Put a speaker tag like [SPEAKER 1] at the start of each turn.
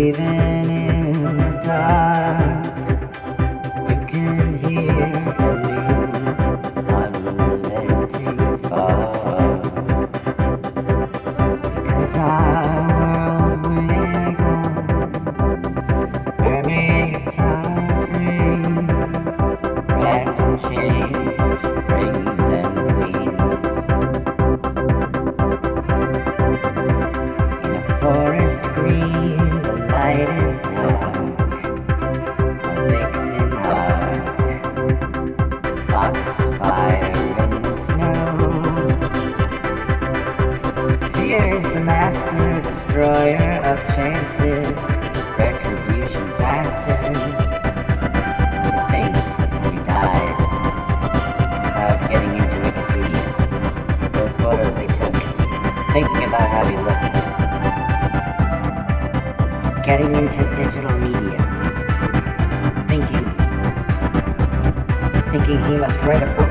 [SPEAKER 1] Even in the dark, you can hear a new unrelenting spark. Because our world wiggles, mermaids our dreams, random change brings and cleans. In a forest green, the light is dark, a vixen hark, foxfire in the snow. Fear is the master, destroyer of chances, retribution faster. To think you died without getting into Wikipedia. Those photos they took, thinking about how you looked. Getting into digital media, thinking he must write a book